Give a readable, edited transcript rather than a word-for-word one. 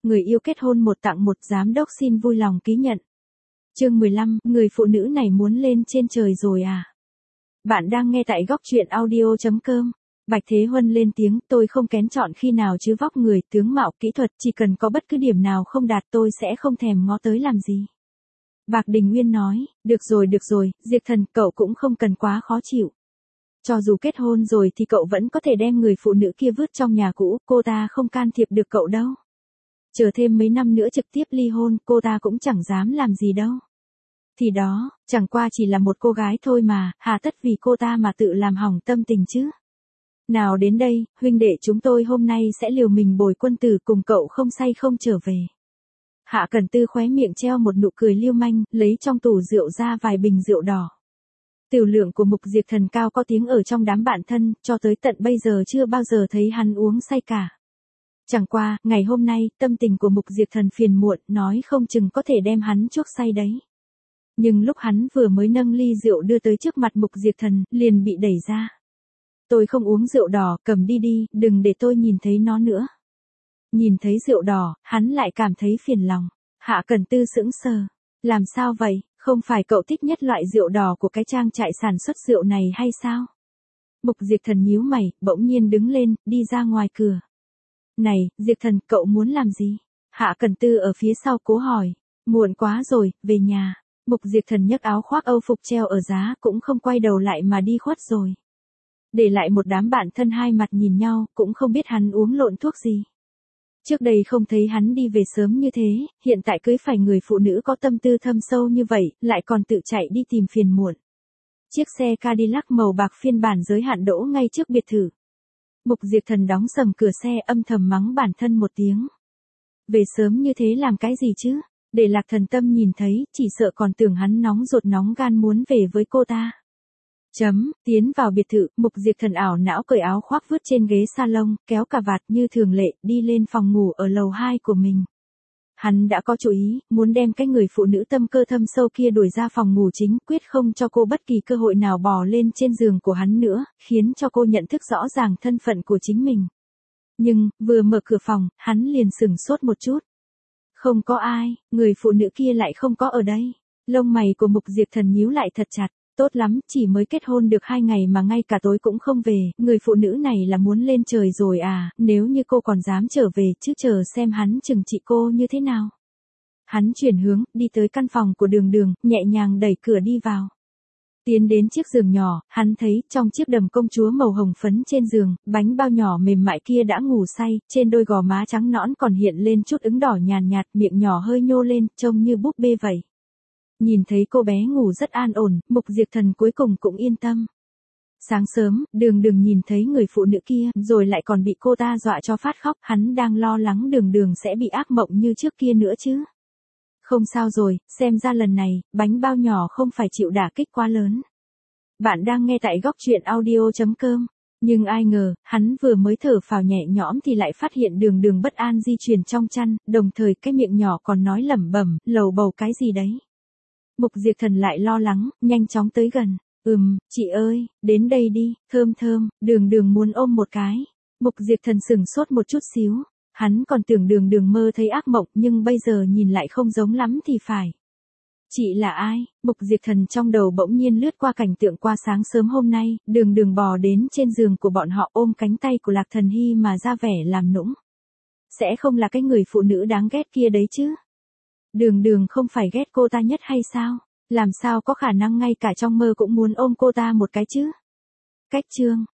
người yêu kết hôn một tặng một, giám đốc xin vui lòng ký nhận. Chương 15, người phụ nữ này muốn lên trên trời rồi à? Bạn đang nghe tại góc truyện audio.com. Bạch Thế Huân lên tiếng, tôi không kén chọn khi nào chứ vóc người, tướng mạo, kỹ thuật, chỉ cần có bất cứ điểm nào không đạt tôi sẽ không thèm ngó tới làm gì. Bạc Đình Nguyên nói, được rồi, Diệp Thần, cậu cũng không cần quá khó chịu. Cho dù kết hôn rồi thì cậu vẫn có thể đem người phụ nữ kia vứt trong nhà cũ, cô ta không can thiệp được cậu đâu. Chờ thêm mấy năm nữa trực tiếp ly hôn, cô ta cũng chẳng dám làm gì đâu. Thì đó, chẳng qua chỉ là một cô gái thôi mà, hà tất vì cô ta mà tự làm hỏng tâm tình chứ. Nào đến đây, huynh đệ chúng tôi hôm nay sẽ liều mình bồi quân tử cùng cậu không say không trở về. Hạ Cẩn Tư khóe miệng treo một nụ cười lưu manh, lấy trong tủ rượu ra vài bình rượu đỏ. Tiểu lượng của Mục Diệp Thần cao có tiếng ở trong đám bạn thân, cho tới tận bây giờ chưa bao giờ thấy hắn uống say cả. Chẳng qua, ngày hôm nay, tâm tình của Mục Diệp Thần phiền muộn, nói không chừng có thể đem hắn chuốc say đấy. Nhưng lúc hắn vừa mới nâng ly rượu đưa tới trước mặt Mục Diệp Thần, liền bị đẩy ra. Tôi không uống rượu đỏ, cầm đi, đừng để tôi nhìn thấy nó nữa. Nhìn thấy rượu đỏ, hắn lại cảm thấy phiền lòng. Hạ Cẩn Tư sững sờ. Làm sao vậy, không phải cậu thích nhất loại rượu đỏ của cái trang trại sản xuất rượu này hay sao? Mục Diệp Thần nhíu mày, bỗng nhiên đứng lên, đi ra ngoài cửa. Này, Diệp Thần, cậu muốn làm gì? Hạ Cẩn Tư ở phía sau cố hỏi. Muộn quá rồi, về nhà. Mục Diệp Thần nhấc áo khoác Âu phục treo ở giá, cũng không quay đầu lại mà đi khuất rồi. Để lại một đám bạn thân hai mặt nhìn nhau, cũng không biết hắn uống lộn thuốc gì. Trước đây không thấy hắn đi về sớm như thế, hiện tại cưới phải người phụ nữ có tâm tư thâm sâu như vậy, lại còn tự chạy đi tìm phiền muộn. Chiếc xe Cadillac màu bạc phiên bản giới hạn đỗ ngay trước biệt thự. Mục Diệp Thần đóng sầm cửa xe, âm thầm mắng bản thân một tiếng. Về sớm như thế làm cái gì chứ? Để Lạc Thần Tâm nhìn thấy, chỉ sợ còn tưởng hắn nóng ruột nóng gan muốn về với cô ta. Tiến vào biệt thự, Mục Diệp Thần ảo não cởi áo khoác vứt trên ghế salon, kéo cà vạt như thường lệ, đi lên phòng ngủ ở lầu 2 của mình. Hắn đã có chủ ý, muốn đem cái người phụ nữ tâm cơ thâm sâu kia đuổi ra phòng ngủ chính, quyết không cho cô bất kỳ cơ hội nào bò lên trên giường của hắn nữa, khiến cho cô nhận thức rõ ràng thân phận của chính mình. Nhưng, vừa mở cửa phòng, hắn liền sửng sốt một chút. Không có ai, người phụ nữ kia lại không có ở đây. Lông mày của Mục Diệp Thần nhíu lại thật chặt. Tốt lắm, chỉ mới kết hôn được 2 ngày mà ngay cả tối cũng không về, người phụ nữ này là muốn lên trời rồi à, nếu như cô còn dám trở về chứ chờ xem hắn trừng trị cô như thế nào. Hắn chuyển hướng, đi tới căn phòng của Đường Đường, nhẹ nhàng đẩy cửa đi vào. Tiến đến chiếc giường nhỏ, hắn thấy trong chiếc đầm công chúa màu hồng phấn trên giường, bánh bao nhỏ mềm mại kia đã ngủ say, trên đôi gò má trắng nõn còn hiện lên chút ửng đỏ nhàn nhạt, miệng nhỏ hơi nhô lên, trông như búp bê vậy. Nhìn thấy cô bé ngủ rất an ổn, Mục Diệp Thần cuối cùng cũng yên tâm. Sáng sớm, Đường Đường nhìn thấy người phụ nữ kia, rồi lại còn bị cô ta dọa cho phát khóc, hắn đang lo lắng Đường Đường sẽ bị ác mộng như trước kia nữa chứ. Không sao rồi, xem ra lần này, bánh bao nhỏ không phải chịu đả kích quá lớn. Bạn đang nghe tại góc truyện audio.com. Nhưng ai ngờ, hắn vừa mới thở phào nhẹ nhõm thì lại phát hiện Đường Đường bất an di chuyển trong chăn, đồng thời cái miệng nhỏ còn nói lẩm bẩm, lầu bầu cái gì đấy. Mục Diệp Thần lại lo lắng, nhanh chóng tới gần. Chị ơi, đến đây đi, thơm, Đường Đường muốn ôm một cái. Mục Diệp Thần sửng sốt một chút xíu. Hắn còn tưởng Đường Đường mơ thấy ác mộng, nhưng bây giờ nhìn lại không giống lắm thì phải. Chị là ai? Mục Diệp Thần trong đầu bỗng nhiên lướt qua cảnh tượng qua sáng sớm hôm nay, Đường Đường bò đến trên giường của bọn họ ôm cánh tay của Lạc Thần Hy mà ra vẻ làm nũng. Sẽ không là cái người phụ nữ đáng ghét kia đấy chứ? Đường Đường không phải ghét cô ta nhất hay sao? Làm sao có khả năng ngay cả trong mơ cũng muốn ôm cô ta một cái chứ? Cách chương